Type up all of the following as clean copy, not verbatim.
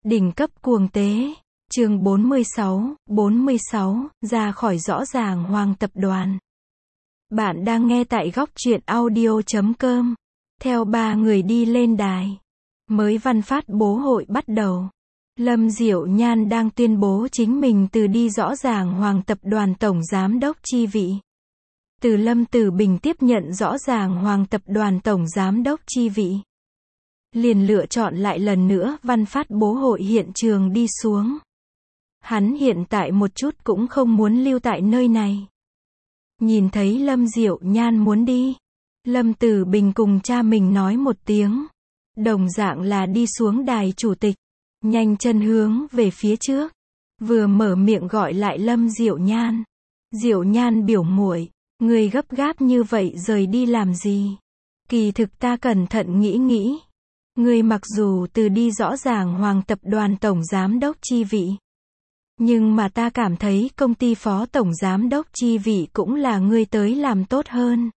Đỉnh cấp cuồng tế. Chương 46, ra khỏi rõ ràng Hoàng tập đoàn. Bạn đang nghe tại góc truyện audio.com. Theo ba người đi lên đài. Mới văn phát bố hội bắt đầu. Lâm Diệu Nhan đang tuyên bố chính mình từ đi rõ ràng Hoàng tập đoàn tổng giám đốc chi vị. Từ Lâm Tử Bình tiếp nhận rõ ràng Hoàng tập đoàn tổng giám đốc chi vị. Liền lựa chọn lại lần nữa văn phát bố hội hiện trường đi xuống. Hắn hiện tại một chút cũng không muốn lưu tại nơi này. Nhìn thấy Lâm Diệu Nhan muốn đi, Lâm Tử Bình cùng cha mình nói một tiếng. Đồng dạng là đi xuống đài chủ tịch, nhanh chân hướng về phía trước. Vừa mở miệng gọi lại Lâm Diệu Nhan. Diệu Nhan biểu muội, người gấp gáp như vậy rời đi làm gì? Kỳ thực ta cẩn thận nghĩ. Ngươi mặc dù từ đi rõ ràng Hoàng tập đoàn tổng giám đốc chi vị. Nhưng mà ta cảm thấy công ty phó tổng giám đốc chi vị cũng là ngươi tới làm tốt hơn.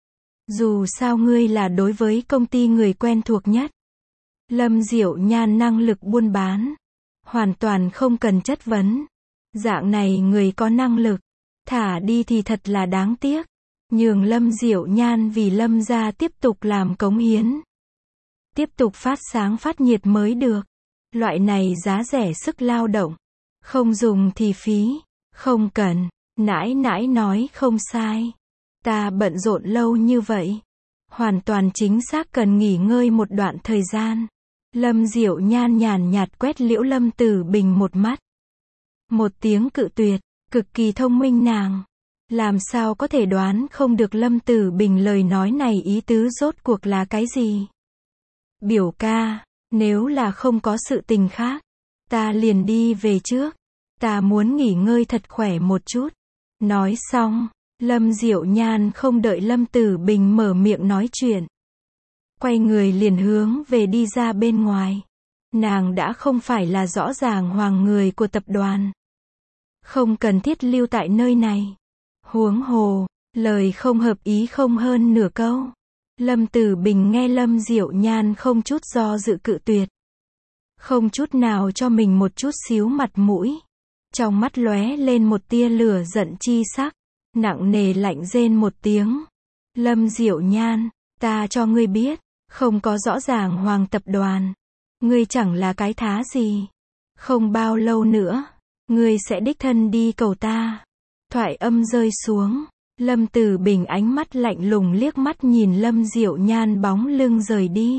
Dù sao ngươi là đối với công ty người quen thuộc nhất. Lâm Diệu Nhan năng lực buôn bán. Hoàn toàn không cần chất vấn. Dạng này người có năng lực. Thả đi thì thật là đáng tiếc. Nhường Lâm Diệu Nhan vì Lâm gia tiếp tục làm cống hiến. Tiếp tục phát sáng phát nhiệt mới được. Loại này giá rẻ sức lao động. Không dùng thì phí. Không cần. Nãi nãi nói không sai. Ta bận rộn lâu như vậy. Hoàn toàn chính xác cần nghỉ ngơi một đoạn thời gian. Lâm Diệu Nhan nhàn nhạt quét Liễu Lâm Tử Bình một mắt. Một tiếng cự tuyệt. Cực kỳ thông minh nàng. Làm sao có thể đoán không được Lâm Tử Bình lời nói này ý tứ rốt cuộc là cái gì? Biểu ca, nếu là không có sự tình khác, ta liền đi về trước. Ta muốn nghỉ ngơi thật khỏe một chút. Nói xong, Lâm Diệu Nhan không đợi Lâm Tử Bình mở miệng nói chuyện. Quay người liền hướng về đi ra bên ngoài. Nàng đã không phải là rõ ràng Hoàng người của tập đoàn. Không cần thiết lưu tại nơi này. Huống hồ, lời không hợp ý không hơn nửa câu. Lâm Tử Bình nghe Lâm Diệu Nhan không chút do dự cự tuyệt. Không chút nào cho mình một chút xíu mặt mũi. Trong mắt lóe lên một tia lửa giận chi sắc. Nặng nề lạnh rên một tiếng. Lâm Diệu Nhan, ta cho ngươi biết, không có rõ ràng Hoàng tập đoàn. Ngươi chẳng là cái thá gì. Không bao lâu nữa, ngươi sẽ đích thân đi cầu ta. Thoại âm rơi xuống. Lâm Tử Bình ánh mắt lạnh lùng liếc mắt nhìn Lâm Diệu Nhan bóng lưng rời đi.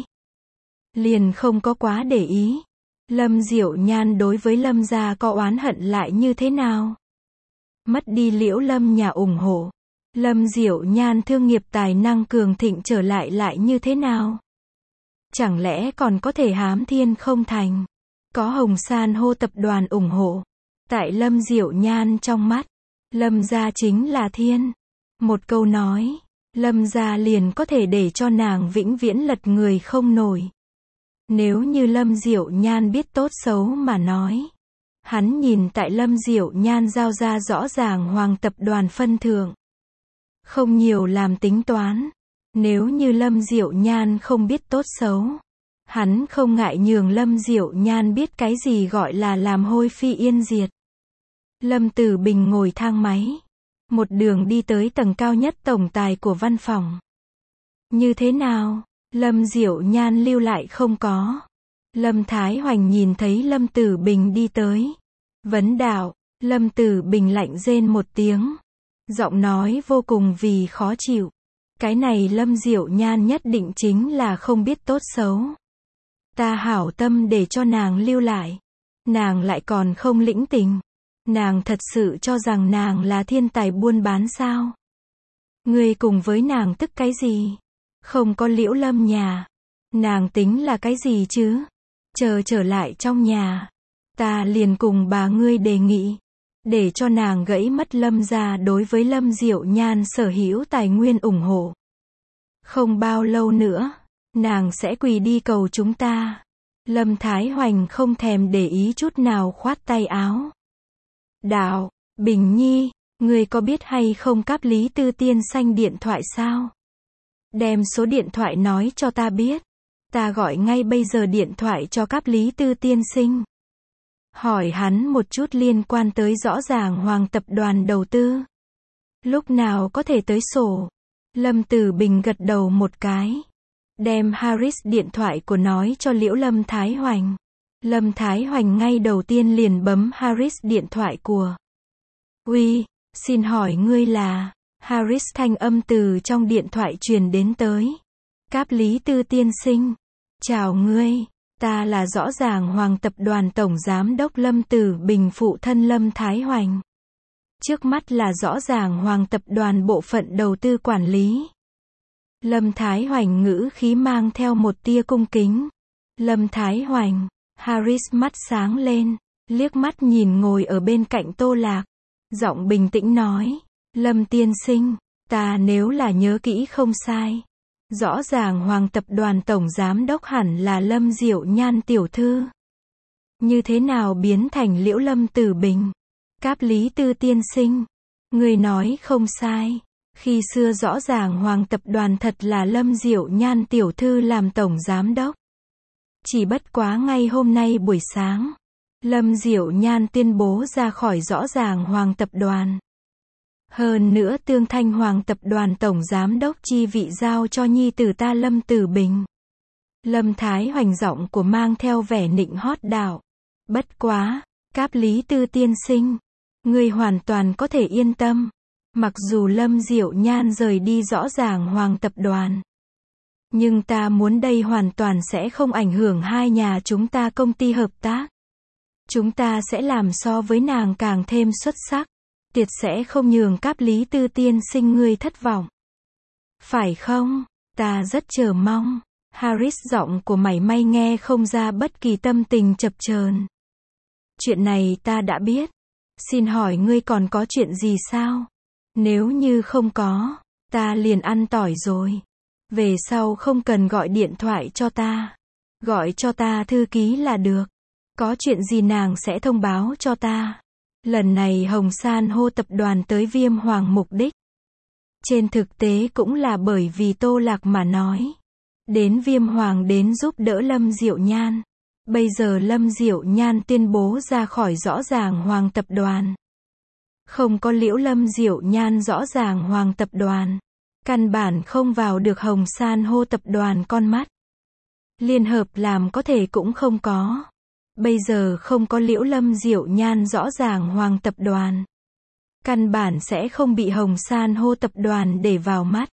Liền không có quá để ý. Lâm Diệu Nhan đối với Lâm gia có oán hận lại như thế nào? Mất đi Liễu Lâm nhà ủng hộ. Lâm Diệu Nhan thương nghiệp tài năng cường thịnh trở lại như thế nào? Chẳng lẽ còn có thể hám thiên không thành? Có Hồng San hô tập đoàn ủng hộ. Tại Lâm Diệu Nhan trong mắt, Lâm gia chính là thiên. Một câu nói, Lâm gia liền có thể để cho nàng vĩnh viễn lật người không nổi. Nếu như Lâm Diệu Nhan biết tốt xấu mà nói. Hắn nhìn tại Lâm Diệu Nhan giao ra rõ ràng Hoàng tập đoàn phân thượng. Không nhiều làm tính toán. Nếu như Lâm Diệu Nhan không biết tốt xấu. Hắn không ngại nhường Lâm Diệu Nhan biết cái gì gọi là làm hôi phi yên diệt. Lâm Tử Bình ngồi thang máy. Một đường đi tới tầng cao nhất tổng tài của văn phòng. Như thế nào? Lâm Diệu Nhan lưu lại không có. Lâm Thái Hoành nhìn thấy Lâm Tử Bình đi tới. Vấn đạo. Lâm Tử Bình lạnh rên một tiếng. Giọng nói vô cùng vì khó chịu. Cái này Lâm Diệu Nhan nhất định chính là không biết tốt xấu. Ta hảo tâm để cho nàng lưu lại. Nàng lại còn không lĩnh tình. Nàng thật sự cho rằng nàng là thiên tài buôn bán sao? Ngươi cùng với nàng tức cái gì? Không có Liễu Lâm nhà. Nàng tính là cái gì chứ? Chờ trở lại trong nhà. Ta liền cùng bà ngươi đề nghị. Để cho nàng gãy mất Lâm gia đối với Lâm Diệu Nhan sở hữu tài nguyên ủng hộ. Không bao lâu nữa, nàng sẽ quỳ đi cầu chúng ta. Lâm Thái Hoành không thèm để ý chút nào khoát tay áo. Đạo, Bình Nhi, ngươi có biết hay không cáp Lý Tư Tiên Xanh điện thoại sao? Đem số điện thoại nói cho ta biết. Ta gọi ngay bây giờ điện thoại cho cáp Lý Tư tiên sinh. Hỏi hắn một chút liên quan tới rõ ràng Hoàng tập đoàn đầu tư. Lúc nào có thể tới sổ? Lâm Tử Bình gật đầu một cái. Đem Harris điện thoại của nói cho Liễu Lâm Thái Hoành. Lâm Thái Hoành ngay đầu tiên liền bấm Harris điện thoại của. Uy, xin hỏi ngươi là... Harris thanh âm từ trong điện thoại truyền đến tới. Cáp Lý Tư tiên sinh. Chào ngươi, ta là rõ ràng Hoàng tập đoàn tổng giám đốc Lâm Tử Bình phụ thân Lâm Thái Hoành. Trước mắt là rõ ràng Hoàng tập đoàn bộ phận đầu tư quản lý. Lâm Thái Hoành ngữ khí mang theo một tia cung kính. Lâm Thái Hoành, Harris mắt sáng lên, liếc mắt nhìn ngồi ở bên cạnh Tô Lạc. Giọng bình tĩnh nói, Lâm tiên sinh, ta nếu là nhớ kỹ không sai. Rõ ràng Hoàng tập đoàn tổng giám đốc hẳn là Lâm Diệu Nhan tiểu thư. Như thế nào biến thành Liễu Lâm Tử Bình? Cáp Lý Tư tiên sinh, người nói không sai. Khi xưa rõ ràng Hoàng tập đoàn thật là Lâm Diệu Nhan tiểu thư làm tổng giám đốc. Chỉ bất quá ngay hôm nay buổi sáng, Lâm Diệu Nhan tuyên bố ra khỏi rõ ràng Hoàng tập đoàn. Hơn nữa Tương Thanh Hoàng tập đoàn tổng giám đốc chi vị giao cho nhi tử ta Lâm Tử Bình. Lâm Thái Hoành giọng của mang theo vẻ nịnh hót đạo. Bất quá, Cáp Lý Tư tiên sinh, ngươi hoàn toàn có thể yên tâm. Mặc dù Lâm Diệu Nhan rời đi rõ ràng Hoàng tập đoàn, nhưng ta muốn đây hoàn toàn sẽ không ảnh hưởng hai nhà chúng ta công ty hợp tác. Chúng ta sẽ làm so với nàng càng thêm xuất sắc. Tuyệt sẽ không nhường Cáp Lý Tư tiên sinh ngươi thất vọng. Phải không? Ta rất chờ mong. Harris giọng của mảy may nghe không ra bất kỳ tâm tình chập chờn. Chuyện này ta đã biết. Xin hỏi ngươi còn có chuyện gì sao? Nếu như không có, ta liền ăn tỏi rồi. Về sau không cần gọi điện thoại cho ta. Gọi cho ta thư ký là được. Có chuyện gì nàng sẽ thông báo cho ta. Lần này Hồng San hô tập đoàn tới Viêm Hoàng mục đích. Trên thực tế cũng là bởi vì Tô Lạc mà nói. Đến Viêm Hoàng đến giúp đỡ Lâm Diệu Nhan. Bây giờ Lâm Diệu Nhan tuyên bố ra khỏi rõ ràng Hoàng tập đoàn. Không có Liễu Lâm Diệu Nhan rõ ràng Hoàng tập đoàn. Căn bản không vào được Hồng San hô tập đoàn con mắt. Liên hợp làm có thể cũng không có. Bây giờ không có Liễu Lâm Diệu Nhan rõ ràng Hoàng tập đoàn. Căn bản sẽ không bị Hồng San hô tập đoàn để vào mắt.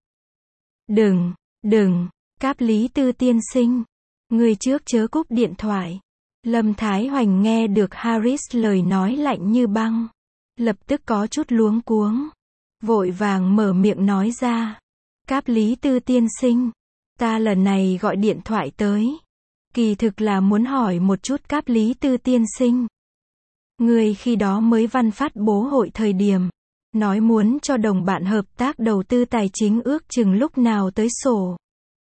Đừng, Cáp Lý Tư tiên sinh. Người trước chớ cúp điện thoại. Lâm Thái Hoành nghe được Harris lời nói lạnh như băng. Lập tức có chút luống cuống. Vội vàng mở miệng nói ra. Cáp Lý Tư tiên sinh. Ta lần này gọi điện thoại tới. Kỳ thực là muốn hỏi một chút Cáp Lý Tư tiên sinh. Người khi đó mới văn phát bố hội thời điểm. Nói muốn cho đồng bạn hợp tác đầu tư tài chính ước chừng lúc nào tới sổ.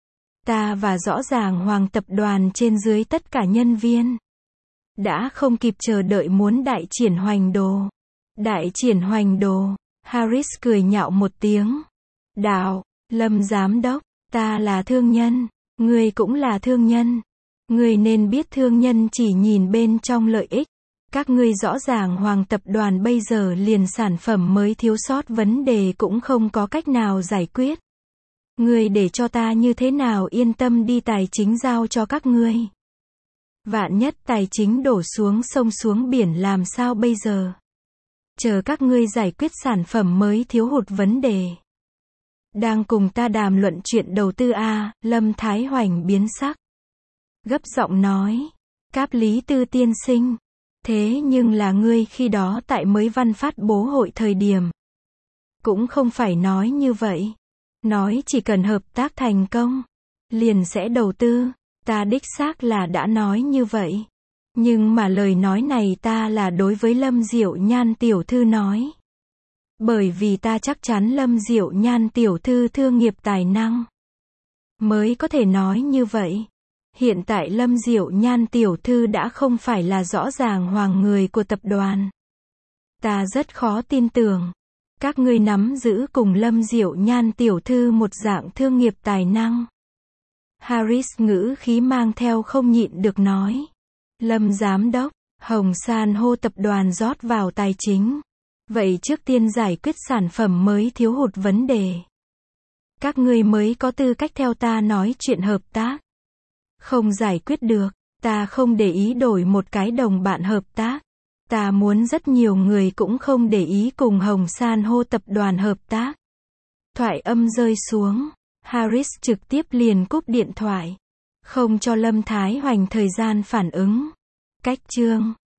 Ta và rõ ràng Hoàng tập đoàn trên dưới tất cả nhân viên. Đã không kịp chờ đợi muốn đại triển hoành đồ. Đại triển hoành đồ. Harris cười nhạo một tiếng. Đạo, Lâm giám đốc, ta là thương nhân. Ngươi cũng là thương nhân. Ngươi nên biết thương nhân chỉ nhìn bên trong lợi ích. Các ngươi rõ ràng Hoàng tập đoàn bây giờ liền sản phẩm mới thiếu sót vấn đề cũng không có cách nào giải quyết. Ngươi để cho ta như thế nào yên tâm đi tài chính giao cho các ngươi. Vạn nhất tài chính đổ xuống sông xuống biển làm sao bây giờ? Chờ các ngươi giải quyết sản phẩm mới thiếu hụt vấn đề. Đang cùng ta đàm luận chuyện đầu tư a, Lâm Thái Hoành biến sắc. Gấp giọng nói, Cáp Lý Tư tiên sinh. Thế nhưng là ngươi khi đó tại mới văn phát bố hội thời điểm. Cũng không phải nói như vậy. Nói chỉ cần hợp tác thành công, liền sẽ đầu tư. Ta đích xác là đã nói như vậy. Nhưng mà lời nói này ta là đối với Lâm Diệu Nhan tiểu thư nói. Bởi vì ta chắc chắn Lâm Diệu Nhan tiểu thư thương nghiệp tài năng. Mới có thể nói như vậy. Hiện tại Lâm Diệu Nhan tiểu thư đã không phải là rõ ràng Hoàng người của tập đoàn. Ta rất khó tin tưởng. Các ngươi nắm giữ cùng Lâm Diệu Nhan tiểu thư một dạng thương nghiệp tài năng. Harris ngữ khí mang theo không nhịn được nói. Lâm giám đốc, Hồng San hô tập đoàn rót vào tài chính. Vậy trước tiên giải quyết sản phẩm mới thiếu hụt vấn đề. Các ngươi mới có tư cách theo ta nói chuyện hợp tác. Không giải quyết được, ta không để ý đổi một cái đồng bạn hợp tác. Ta muốn rất nhiều người cũng không để ý cùng Hồng San hô tập đoàn hợp tác. Thoại âm rơi xuống, Harris trực tiếp liền cúp điện thoại. Không cho Lâm Thái Hoành thời gian phản ứng. Cách chương